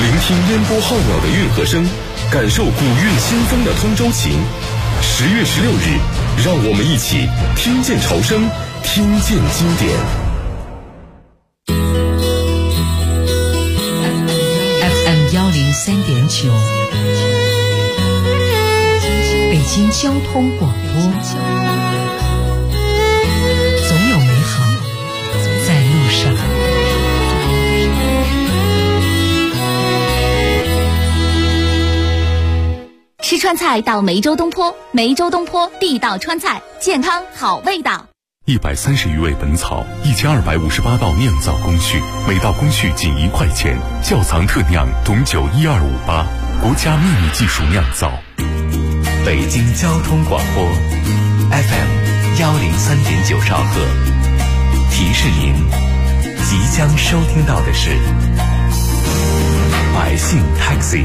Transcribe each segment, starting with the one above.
聆听烟波浩渺的运河声，感受古韵新风的通州情。10月16日，让我们一起听见潮声，听见经典。 FM 103.9，北京交通广播，总有美好在路上。 吃川菜到梅州东坡，梅州东坡地道川菜，健康好味道。 130余味本草，1258道酿造工序，每道工序仅1块钱。窖藏特酿董酒12588，国家秘密技术酿造。 北京交通广播 FM 103.9兆赫，提示您即将收听到的是百姓 Taxi。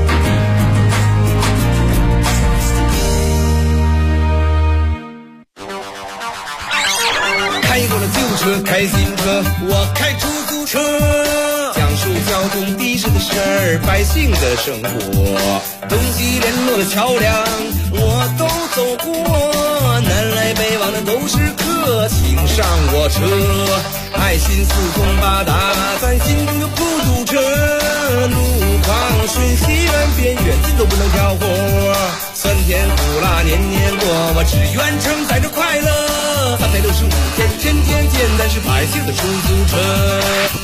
开过了旧车，开新车，我开出租车，讲述交通的士的事儿，百姓的生活，东西联络的桥梁我都走过，南来北往的都是客，请上我车，爱心四通八达，咱心中有孤独车，路况瞬息万变，远近都不能挑活，酸甜苦辣年年过，我只愿承载着快乐，365天天天见，但是百姓的出租车。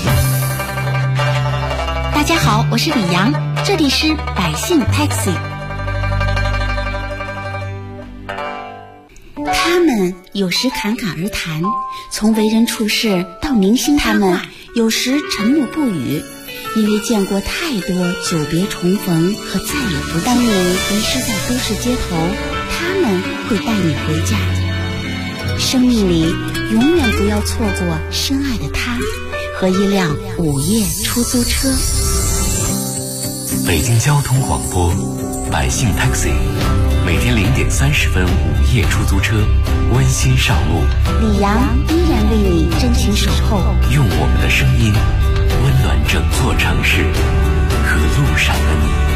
大家好，我是李阳，这里是百姓 Taxi。 他们有时侃侃而谈，从为人处事到明星他们有时沉默不语，因为见过太多久别重逢和再也不见。当你迷失在都市街头，他们会带你回家。生命里永远不要错过深爱的他和一辆午夜出租车。 北京交通广播百姓 Taxi， 每天0点30分午夜出租车温馨上路， 李阳依然为你真情守候， 用我们的声音温暖整座城市和路上的你。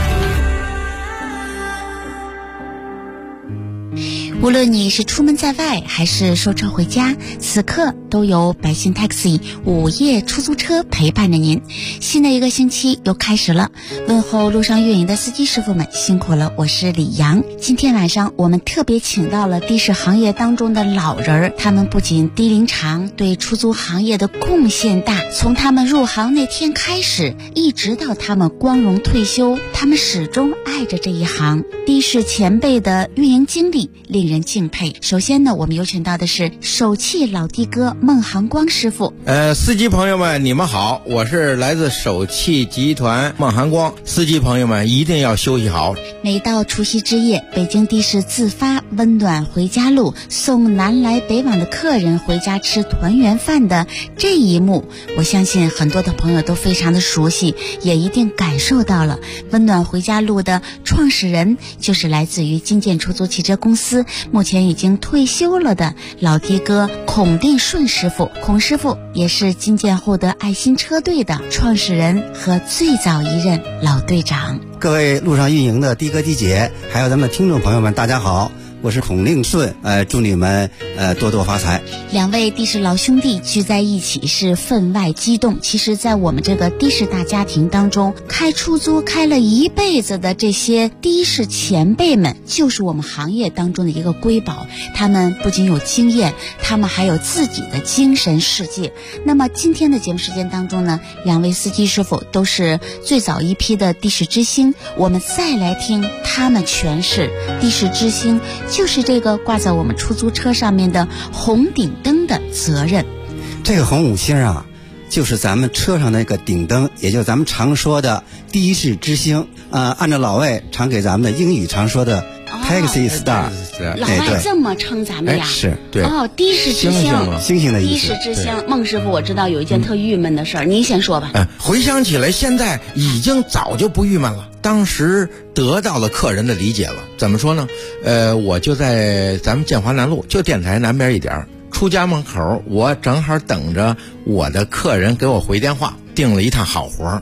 无论你是出门在外还是收车回家，此刻都有百姓 Taxi 午夜出租车陪伴着您。新的一个星期又开始了，问候路上运营的司机师傅们辛苦了，我是李阳。今天晚上我们特别请到了的士行业当中的老人儿，他们不仅低龄长，对出租行业的贡献大，从他们入行那天开始，一直到他们光荣退休，他们始终爱着这一行。的士前辈的运营经历令人敬佩。首先呢，我们有请到的是首汽老的哥孟航光师傅。 司机朋友们你们好，我是来自首汽集团孟航光。司机朋友们一定要休息好。 每到除夕之夜，北京的士自发温暖回家路，送南来北往的客人回家吃团圆饭的这一幕，我相信很多的朋友都非常的熟悉，也一定感受到了。温暖回家路的创始人就是来自于金建出租汽车公司，目前已经退休了的老的哥孔定顺师傅。孔师傅也是金建后的爱心车队的创始人和最早一任老队长。 各位路上运营的的哥的姐，还有咱们听众朋友们，大家好，我是孔令顺，祝你们多多发财。 两位的士老兄弟聚在一起是分外激动。其实在我们这个的士大家庭当中，开出租开了一辈子的这些的士前辈们，就是我们行业当中的一个瑰宝。他们不仅有经验，他们还有自己的精神世界。那么今天的节目时间当中呢，两位司机师傅都是最早一批的的士之星，我们再来听他们诠释的士之星就是这个挂在我们出租车上面的红顶灯的责任。 这个红五星啊，就是咱们车上那个顶灯，也就是咱们常说的的士之星。按照老外常给咱们的英语常说的 Taxi Star， 老外这么称咱们呀？ 是对的士之星， 星星的意思。 的士之星。孟师傅，我知道有一件特郁闷的事儿，您先说吧。 回想起来，现在已经早就不郁闷了。当时得到了客人的理解了。怎么说呢？我就在咱们建华南路，就电台南边一点，出家门口，我正好等着我的客人给我回电话，订了一趟好活。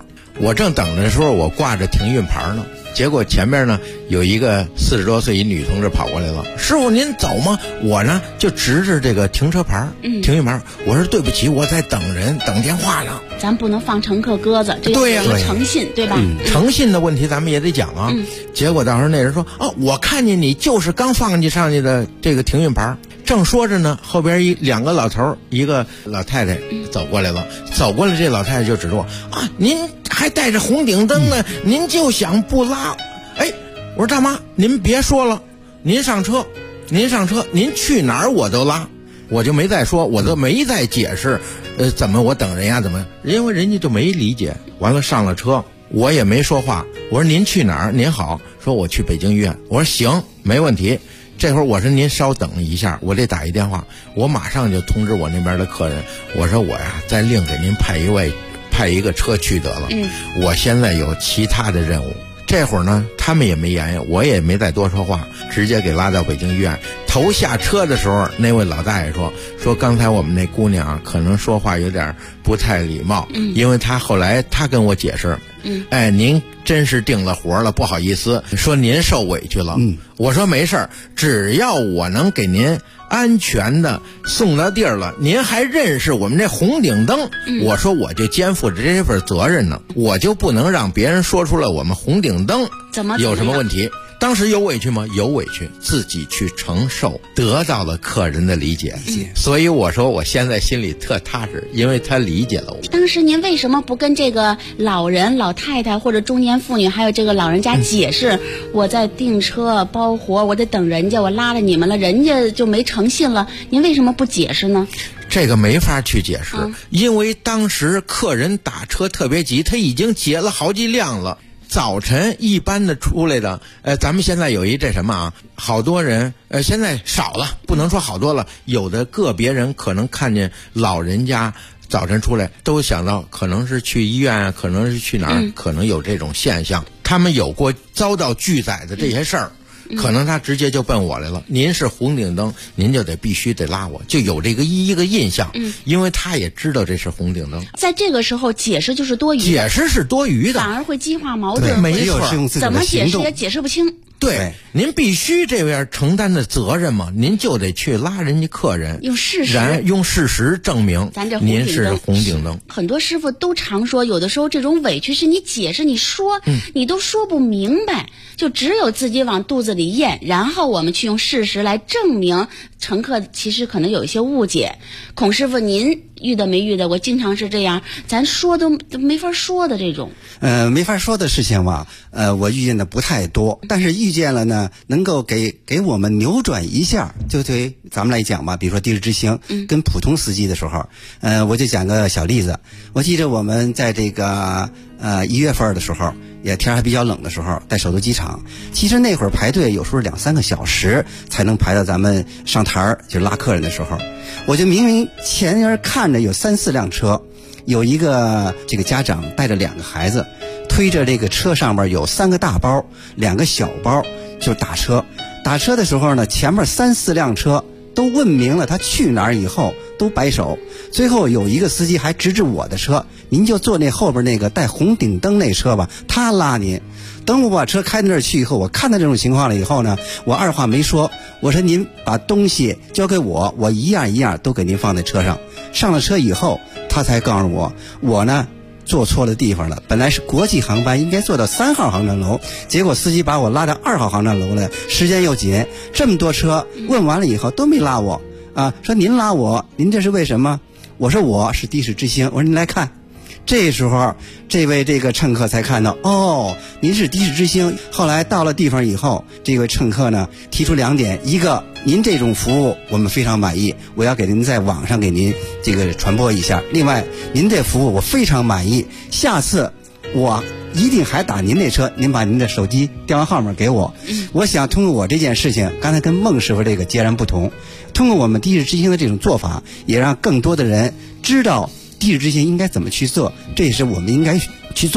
我正等着的时候，我挂着停运牌呢。结果前面呢有一个40多岁一女同志跑过来了，师傅您走吗？我呢就指着这个停车牌，停运牌，我说对不起，我在等人，等电话呢。 咱不能放乘客鸽子，这对呀， 诚信对吧？ 诚信的问题咱们也得讲啊。结果到时候那人说我看见你就是刚放上去的这个停运牌。正说着呢，后边两个老头一个老太太走过来了，走过来这老太太就指着我您还带着红顶灯呢，您就想不拉？我说大妈您别说了，您上车，您去哪儿我都拉。我就没再说，我都没再解释怎么我等人呀怎么，因为人家就没理解。完了上了车我也没说话，我说您去哪儿？您好，说我去北京医院。我说行没问题。这会儿我说您稍等一下，我得打一电话，我马上就通知我那边的客人，我说我呀再另给您派一个车去得了。我现在有其他的任务。这会儿呢他们也没言语，我也没再多说话，直接给拉到北京医院。头下车的时候，那位老大爷说刚才我们那姑娘可能说话有点不太礼貌，因为后来他跟我解释，您真是定了活了，不好意思，说您受委屈了。我说没事儿，只要我能给您安全的送到地儿了，您还认识我们这红顶灯，我说我就肩负着这份责任呢，我就不能让别人说出来我们红顶灯有什么问题。当时有委屈吗？有委屈，自己去承受，得到了客人的理解。所以我说我现在心里特踏实，因为他理解了我。 当时您为什么不跟这个老人、老太太或者中年妇女还有这个老人家解释，我在订车包活，我得等人家，我拉了你们了，人家就没诚信了，您为什么不解释呢？ 这个没法去解释，因为当时客人打车特别急，他已经结了好几辆了。早晨一般的出来的，咱们现在有这什么啊？好多人，现在少了，不能说好多了。有的个别人可能看见老人家早晨出来，都想到可能是去医院啊，可能是去哪儿，可能有这种现象。他们有过遭到拒载的这些事儿。可能他直接就奔我来了，您是红顶灯，您就必须得拉我，就有这个一个印象。因为他也知道这是红顶灯， 在这个时候解释就是多余的， 解释是多余的， 反而会激化矛盾。 没错， 怎么解释也解释不清。 对，您必须这边承担的责任嘛，您就得去拉人家客人，用事实证明您是红顶灯。 很多师傅都常说，有的时候这种委屈是你解释你说，你都说不明白，就只有自己往肚子里咽，然后我们去用事实来证明乘客其实可能有一些误解。孔师傅您遇的没遇的？我经常是这样，咱说都没法说的这种。 没法说的事情吧，我遇见的不太多，但是遇见了呢，能够给我们扭转一下。就对咱们来讲吧，比如说的士之星跟普通司机的时候，我就讲个小例子。我记着我们在这个1月份的时候，也天还比较冷的时候，在首都机场，其实那会儿排队有时候2-3个小时才能排到咱们上台就拉客人的时候，我就明明前面看着有3-4辆车，有一个这个家长带着2个孩子，推着这个车上面有3个大包，2个小包，就打车。打车的时候呢，前面3-4辆车都问明了他去哪儿以后都摆手，最后有一个司机还指指我的车，您就坐那后边那个带红顶灯那车吧，他拉您。等我把车开到那儿去以后，我看到这种情况了以后呢，我二话没说，我说您把东西交给我，我一样一样都给您放在车上。上了车以后，他才告诉我呢坐错了地方了，本来是国际航班应该坐到3号航站楼，结果司机把我拉到2号航站楼了，时间又紧，这么多车问完了以后都没拉我啊，说您拉我，您这是为什么？我说我是的士之星，我说您来看。这时候这位这个乘客才看到，您是的士之星。后来到了地方以后，这位乘客呢提出2点，一个您这种服务我们非常满意，我要给您在网上给您这个传播一下，另外您这服务我非常满意，下次我一定还打您那车，您把您的手机电话号码给我。我想通过我这件事情，刚才跟孟师傅这个截然不同，通过我们的士之星的这种做法，也让更多的人知道的士之星应该怎么去做，这也是我们应该去做的。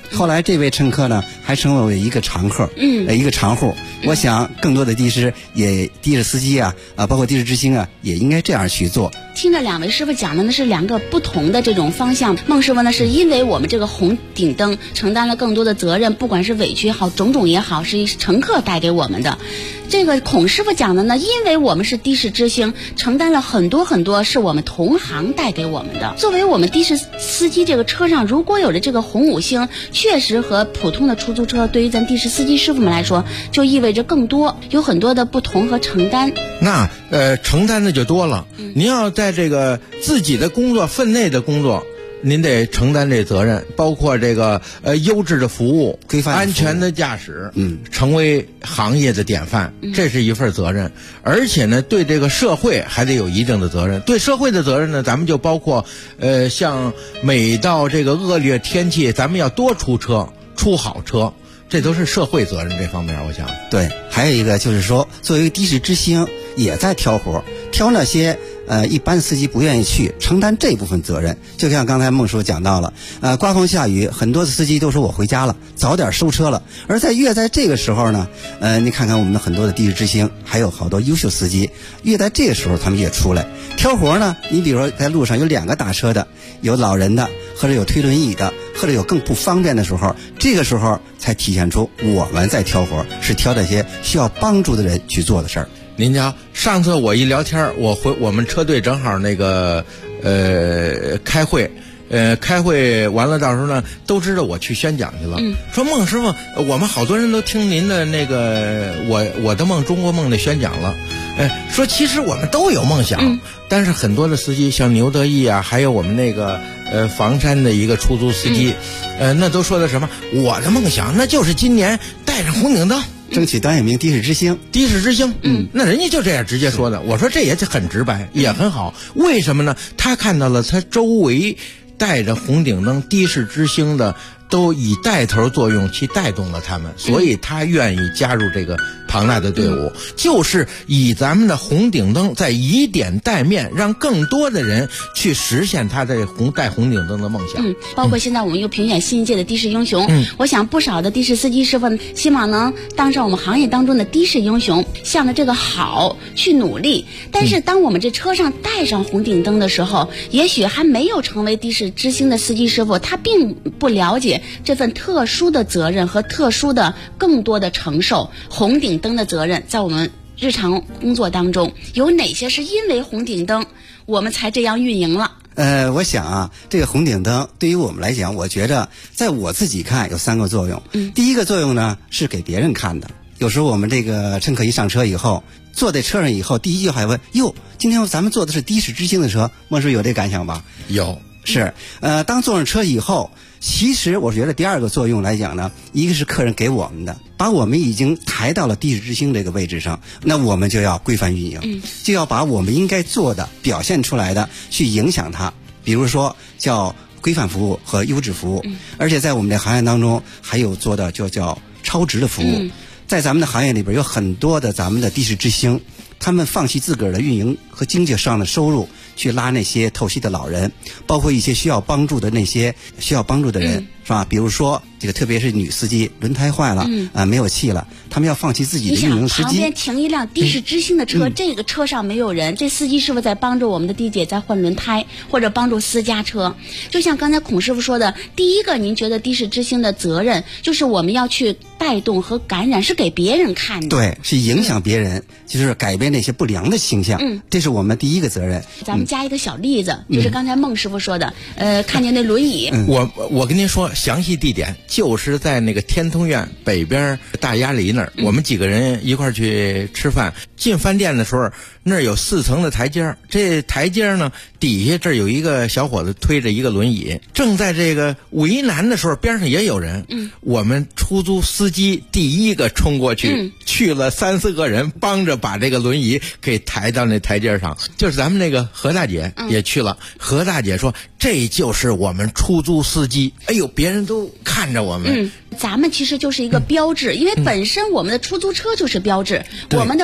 后来这位乘客呢，还成为一个常客，一个常户。我想更多的的士司机啊，包括的士之星啊，也应该这样去做。 听着两位师傅讲的呢是两个不同的这种方向。孟师傅呢是因为我们这个红顶灯承担了更多的责任，不管是委屈也好，种种也好，是乘客带给我们的。这个孔师傅讲的呢，因为我们是的士之星，承担了很多很多是我们同行带给我们的。作为我们的士司机，这个车上如果有了这个红五星，确实和普通的出租车对于咱的士司机师傅们来说，就意味着更多，有很多的不同和承担。 那承担的就多了。您要在这个自己的工作分内的工作，您得承担这责任，包括这个优质的服务、 规范安全的驾驶，成为行业的典范，这是一份责任。而且呢，对这个社会还得有一定的责任。对社会的责任呢，咱们就包括像每到这个恶劣天气，咱们要多出车，出好车。这都是社会责任这方面，我想。 对，还有一个就是说，作为的士之星，也在挑活，挑那些一般司机不愿意去承担这部分责任。就像刚才孟师傅讲到了，刮风下雨，很多的司机都说我回家了，早点收车了。而越在这个时候呢，你看看我们的很多的的士之星，还有好多优秀司机，越在这个时候他们也出来挑活呢。你比如说在路上有2个打车的，有老人的，或者有推轮椅的，或者有更不方便的时候，这个时候才体现出我们在挑活，是挑这些需要帮助的人去做的事儿。 您瞧，上次我一聊天，我们车队正好那个开会，开会完了，到时候呢都知道我去宣讲去了。说孟师傅，我们好多人都听您的那个我的梦中国梦的宣讲了。说其实我们都有梦想，但是很多的司机像牛德义啊，还有我们那个房山的一个出租司机，那都说的什么？我的梦想那就是今年带上红顶灯。 争取当一名的士之星， 的士之星，那人家就这样直接说的。我说这也很直白，也很好。为什么呢？他看到了他周围带着红顶灯的士之星的，都以带头作用去带动了他们，所以他愿意加入这个庞大的队伍，就是以咱们的红顶灯在以点带面，让更多的人去实现他的带红顶灯的梦想。 包括现在我们又评选新一届的的士英雄，我想不少的的士司机师傅希望能当上我们行业当中的的士英雄，向着这个好去努力。但是当我们这车上带上红顶灯的时候，也许还没有成为的士之星的司机师傅，他并不了解这份特殊的责任和特殊的更多的承受。红顶灯的责任在我们日常工作当中有哪些是因为红顶灯我们才这样运营了？ 我想啊，这个红顶灯对于我们来讲，我觉着在我自己看有3个作用。第一个作用呢是给别人看的。有时候我们这个乘客一上车以后，坐在车上以后，第一句还问：哟，今天咱们坐的是的士之星的车，孟师傅有这感想吧？ 有。 是，当坐上车以后，其实我觉得第2个作用来讲呢，一个是客人给我们的，把我们已经抬到了的士之星这个位置上，那我们就要规范运营，就要把我们应该做的表现出来的去影响它，比如说叫规范服务和优质服务，而且在我们的行业当中还有做的就叫超值的服务。在咱们的行业里边有很多的咱们的的士之星，他们放弃自个儿的运营和经济上的收入，去拉那些透析的老人，包括一些需要帮助的那些需要帮助的人，是吧？比如说这个特别是女司机轮胎坏了，没有气了，他们要放弃自己的运营时间。 旁边停一辆的士之星的车，这个车上没有人，这司机是不是在帮助我们的的姐在换轮胎，或者帮助私家车？就像刚才孔师傅说的，第一个您觉得的士之星的责任就是我们要去带动和感染，是给别人看的。 对，是影响别人，就是改变那些不良的倾向。这是我们第一个责任。 咱们加一个小例子，就是刚才孟师傅说的，看见那轮椅。 我跟您说，详细地点就是在那个天通苑北边大鸭梨那儿，我们几个人一块儿去吃饭。进饭店的时候，那儿有4层的台阶，这台阶呢底下这儿有一个小伙子推着一个轮椅，正在这个为难的时候，边上也有人。我们出租司机第一个冲过去，去了3、4个人帮着把这个轮椅给抬到那台阶上。就是咱们那个何大姐也去了，何大姐说这就是我们出租司机，哎呦，别人都看着我们。 咱们其实就是一个标志，因为本身我们的出租车就是标志，我们的公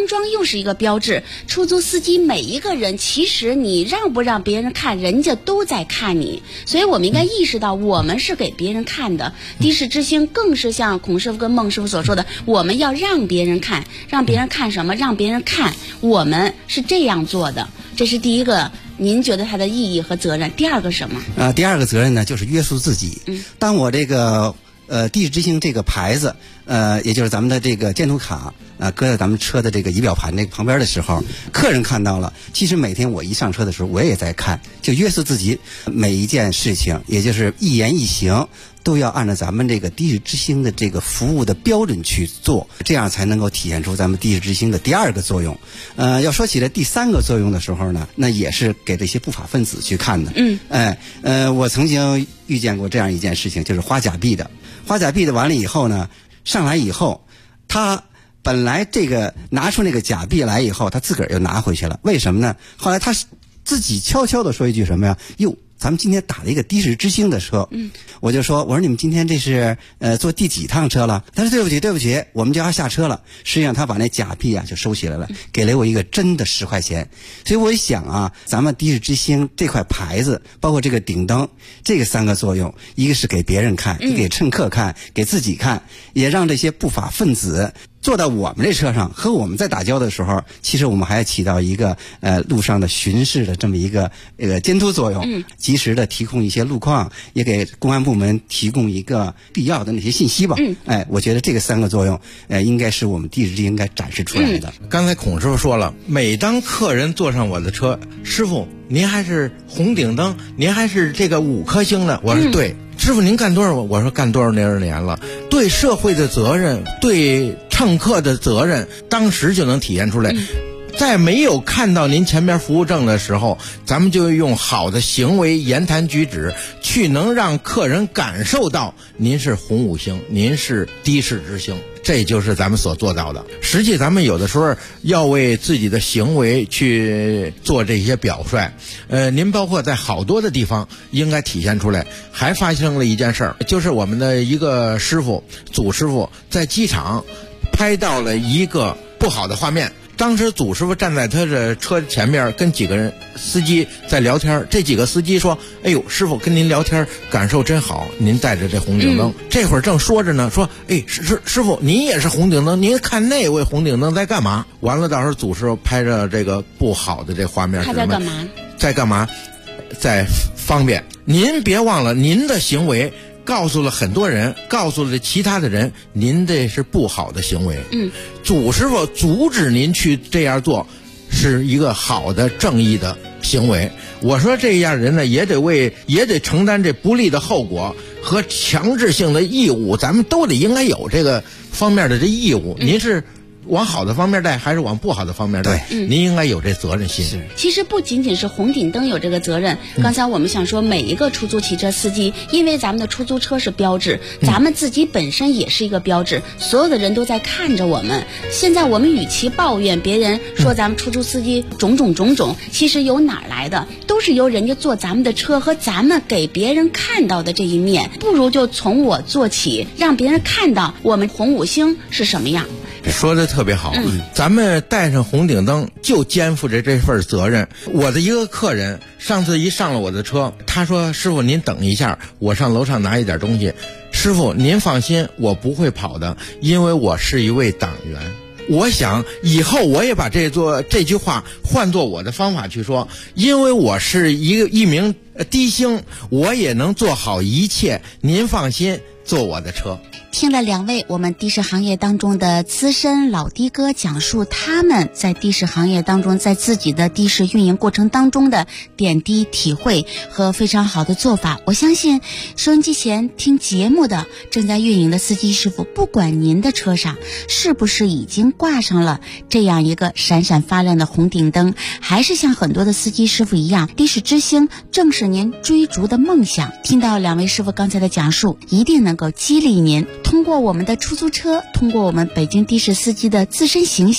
装又是一个标志。出租司机每一个人，其实你让不让别人看，人家都在看你，所以我们应该意识到我们是给别人看的。的士之星更是像孔师傅跟孟师傅所说的，我们要让别人看，让别人看什么？让别人看我们是这样做的。这是第一个，您觉得它的意义和责任。第二个什么？ 第二个责任呢，就是约束自己。当我这个的士之星这个牌子，也就是咱们的这个监督卡，搁在咱们车的这个仪表盘那个旁边的时候，客人看到了。其实每天我一上车的时候，我也在看，就约束自己每一件事情，也就是一言一行都要按照咱们这个的士之星的这个服务的标准去做，这样才能够体现出咱们的士之星的第二个作用。要说起来第三个作用的时候呢，那也是给这些不法分子去看的。我曾经遇见过这样一件事情，就是花假币的完了以后呢，上来以后，他本来这个拿出那个假币来以后，他自个儿又拿回去了。为什么呢？后来他自己悄悄地说一句什么呀？哟，咱们今天打了一个的士之星的车。我就说你们今天这是坐第几趟车了？他说对不起，我们就要下车了。实际上他把那假币就收起来了，给了我一个真的10块钱。所以我一想咱们的士之星这块牌子，包括这个顶灯，这个3个作用，一个是给别人看，一个给乘客看，给自己看，也让这些不法分子坐到我们这车上和我们在打交道的时候，其实我们还要起到一个路上的巡视的这么一个监督作用，及时的提供一些路况，也给公安部门提供一个必要的那些信息吧。我觉得这个3个作用应该是我们的士之星应该展示出来的。 刚才孔师傅说了，每当客人坐上我的车，师傅您还是红顶灯，您还是这个5颗星的，我说对。师傅您干多少？我说干多少年了。对社会的责任，对乘客的责任，当时就能体现出来。在没有看到您前边服务证的时候，咱们就用好的行为、言谈举止，去能让客人感受到您是红5星，您是的士之星。这就是咱们所做到的。实际咱们有的时候要为自己的行为去做这些表率。您包括在好多的地方应该体现出来。还发生了一件事儿，就是我们的一个师傅，祖师傅在机场拍到了一个不好的画面。当时祖师傅站在他的车前面，跟几个人司机在聊天。这几个司机说：“哎呦，师傅跟您聊天感受真好，您带着这红顶灯。这会儿正说着呢，说：“哎，师傅您也是红顶灯，您看那位红顶灯在干嘛？”完了，到时候祖师傅拍着这个不好的这画面， 他在干嘛？ 在干嘛？在方便。您别忘了，您的行为告诉了很多人，告诉了其他的人，您这是不好的行为。祖师傅阻止您去这样做，是一个好的正义的行为。我说这样人呢，也得承担这不利的后果和强制性的义务，咱们都得应该有这个方面的这义务。您是往好的方面带还是往不好的方面带？您应该有这责任心。 其实不仅仅是红顶灯有这个责任，刚才我们想说每一个出租汽车司机，因为咱们的出租车是标志，咱们自己本身也是一个标志，所有的人都在看着我们。现在我们与其抱怨别人说咱们出租司机种种，其实由哪儿来的，都是由人家坐咱们的车和咱们给别人看到的这一面。不如就从我做起，让别人看到我们红5星是什么样。 说的特别好。咱们带上红顶灯就肩负着这份责任。我的一个客人上次一上了我的车，他说：“师傅您等一下，我上楼上拿一点东西。”师傅您放心，我不会跑的，因为我是一位党员。我想以后我也把这句话换作我的方法去说，因为我是一名的星，我也能做好一切，您放心坐我的车。 听了2位我们的士行业当中的资深老的哥讲述他们在的士行业当中，在自己的的士运营过程当中的点滴体会和非常好的做法，我相信收音机前听节目的正在运营的司机师傅，不管您的车上是不是已经挂上了这样一个闪闪发亮的红顶灯，还是像很多的司机师傅一样，的士之星正是您追逐的梦想。听到2位师傅刚才的讲述，一定能够激励您通过我们的出租车，通过我们北京的士司机的自身形象，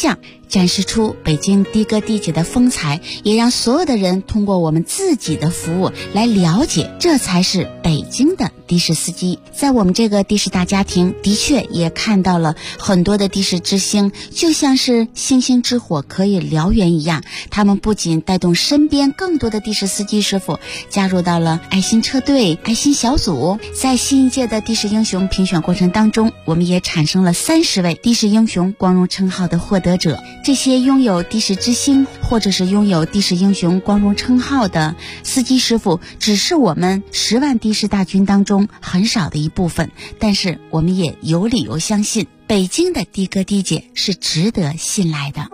展示出北京的哥的姐的风采，也让所有的人通过我们自己的服务来了解，这才是北京的的士司机。在我们这个的士大家庭，的确也看到了很多的的士之星，就像是星星之火可以燎原一样，他们不仅带动身边更多的的士司机师傅加入到了爱心车队、爱心小组。在新一届的的士英雄评选过程当中，我们也产生了30位的士英雄光荣称号的获得者。这些拥有的士之星或者是拥有的士英雄光荣称号的司机师傅，只是我们10万的士大军当中很少的一部分，但是我们也有理由相信，北京的的哥的姐是值得信赖的。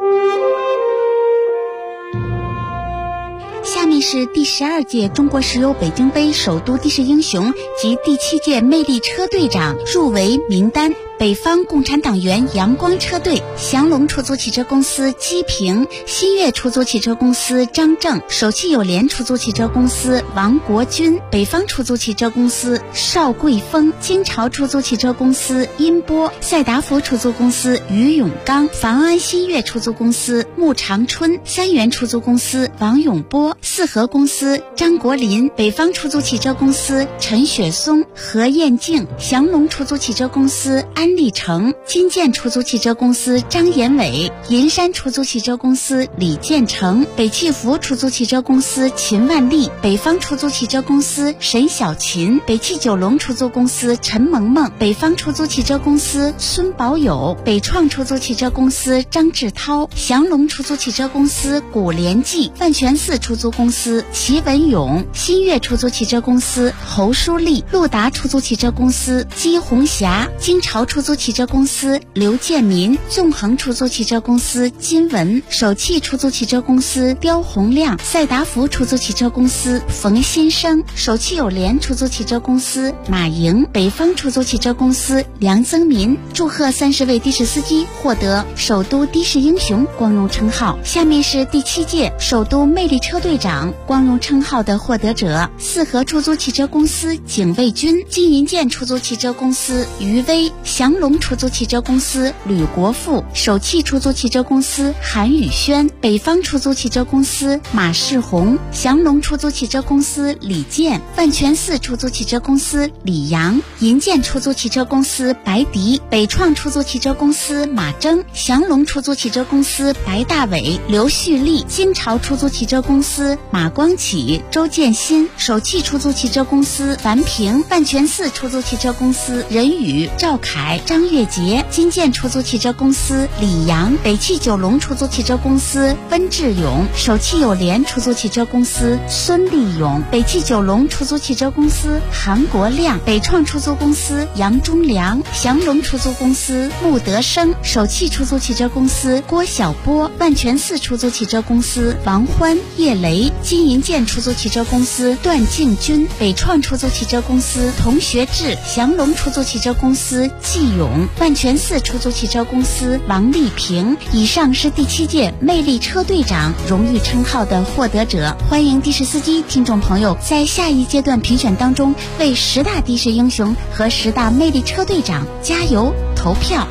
下面是第12届中国石油北京杯首都的士英雄及第7届魅力车队长入围名单。北方共产党员阳光车队、祥龙出租汽车公司姬平、新月出租汽车公司张正、首汽友联出租汽车公司王国军、北方出租汽车公司邵桂峰、金朝出租汽车公司殷波、赛达福出租公司于永刚、房安新月出租公司穆长春、三元出租公司王永波、四合公司张国林、北方出租汽车公司陈雪松、何艳静、祥龙出租汽车公司安立成、金建出租汽车公司张延伟、银山出租汽车公司李建成、北汽福出租汽车公司秦万丽、北方出租汽车公司沈小琴、北汽九龙出租公司陈萌萌、北方出租汽车公司孙宝友、北创出租汽车公司张志涛、祥龙出租汽车公司古连记、万泉寺出租公司齐文勇、新月出租汽车公司侯淑丽、陆达出租汽车公司姬红霞、金朝出租汽车公司刘建民、纵横出租汽车公司金文、首汽出租汽车公司刁洪亮、赛达福出租汽车公司冯先生、首汽友联出租汽车公司马莹、北方出租汽车公司梁增民。祝贺30位的士司机获得首都的士英雄光荣称号。下面是第7届首都魅力车队长光荣称号的获得者：四合出租汽车公司景卫军、金银建出租汽车公司于威、祥龙出租汽车公司吕国富、首汽出租汽车公司韩宇轩、北方出租汽车公司马世红、祥龙出租汽车公司李健、万泉寺出租汽车公司李阳、银建出租汽车公司白迪、北创出租汽车公司马征、祥龙出租汽车公司白大伟、刘旭立、金朝出租汽车公司马光启、周建新、首汽出租汽车公司樊平、万泉寺出租汽车公司任宇、赵凯、张月杰、金建出租汽车公司李阳、北汽九龙出租汽车公司温志勇、首汽友联出租汽车公司孙立勇、北汽九龙出租汽车公司韩国亮、北创出租公司杨忠良、祥龙出租公司穆德生、首汽出租汽车公司郭晓波、万泉寺出租汽车公司王欢、叶雷、金银建出租汽车公司段敬军、北创出租汽车公司童学志、祥龙出租汽车公司季勇、万泉寺出租汽车公司王丽萍。以上是第7届魅力车队长荣誉称号的获得者。欢迎的士司机听众朋友在下一阶段评选当中为10大的士英雄和10大魅力车队长加油投票。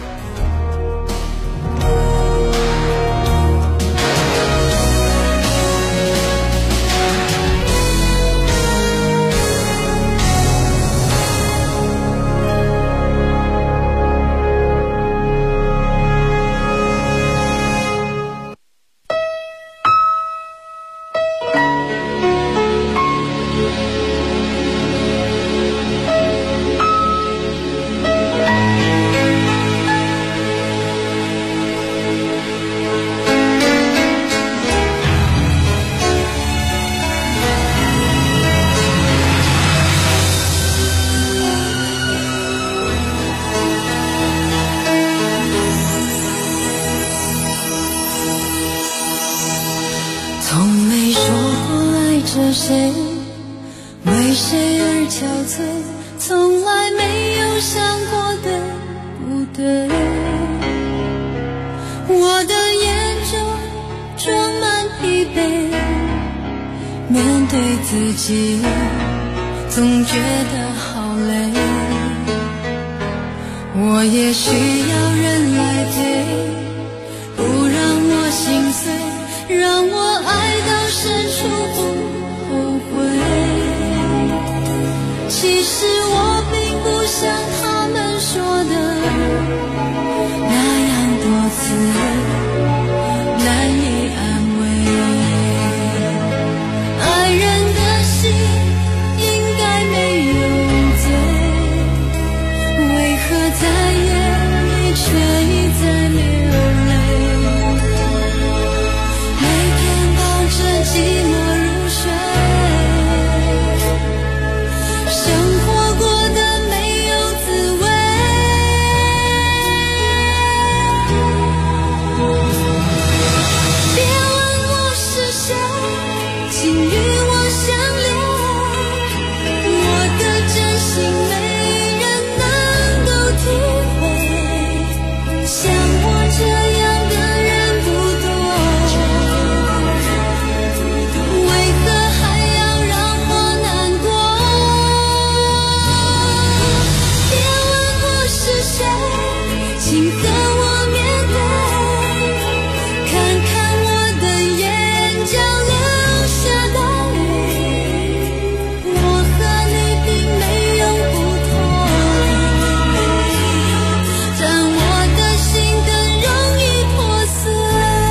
着谁，为谁而憔悴，从来没有想过的不对。我的眼中装满疲惫，面对自己总觉得好累。我也需要人来陪，不让我像他们说的那样多次难以安慰。爱人的心应该没有罪，为何在夜里却一再流泪？每天抱着寂寞入睡，生活过得没有滋味。别问我是谁，请与我相恋，我的真心没人能够体会，像我这样的人不多，为何还要让我难过？别问我是谁，请和我面对，看看我的眼角流下的泪，我和你并没有不同，但我的心更容易破碎。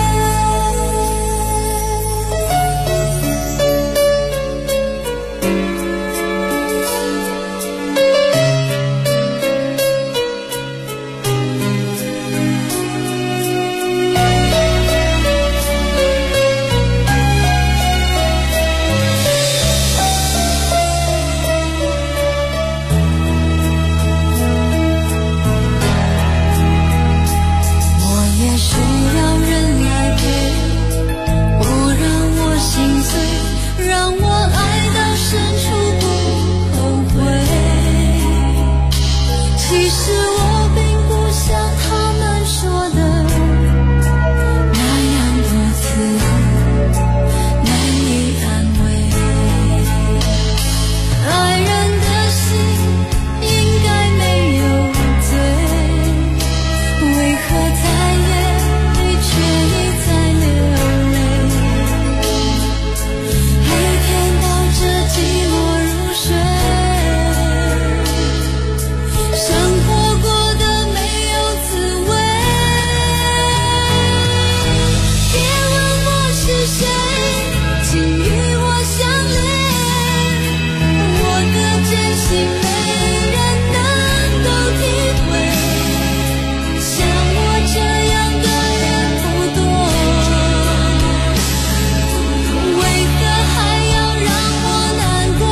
我也需要人来陪，不让我心碎，让我爱到深处不后悔。其实我并不像他们说的那样多次难以安慰。爱人的心应该没有罪，为何在夜里却一再流泪？每天抱着寂寞入睡，生活过得没有滋味。别问我是谁，请与我相恋，我的真心没人能够体会，像我这样的人不多，为何还要让我难过？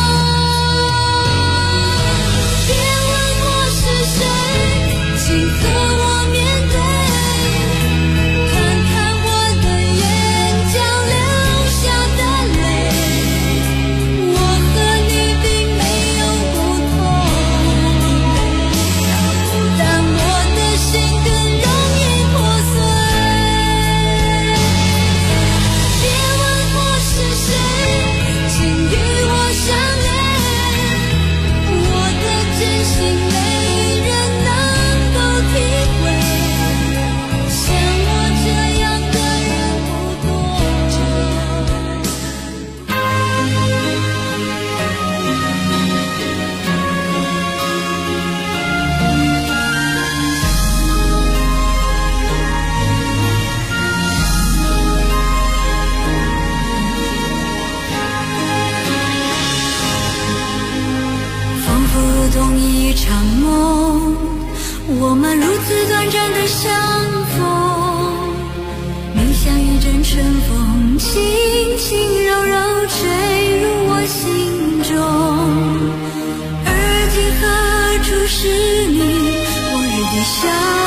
别问我是谁，请和我面对，看看我的眼角流下的泪，我和你并没有不同，但我的心更容易破碎。别问我是谁，请与我相恋，我的真心没人能够体会，像我这样的人不多。仿佛如同一场梦，我们如此短暂的相逢，你像一阵春风，轻轻柔柔吹入我心中。而今何处是你往日的笑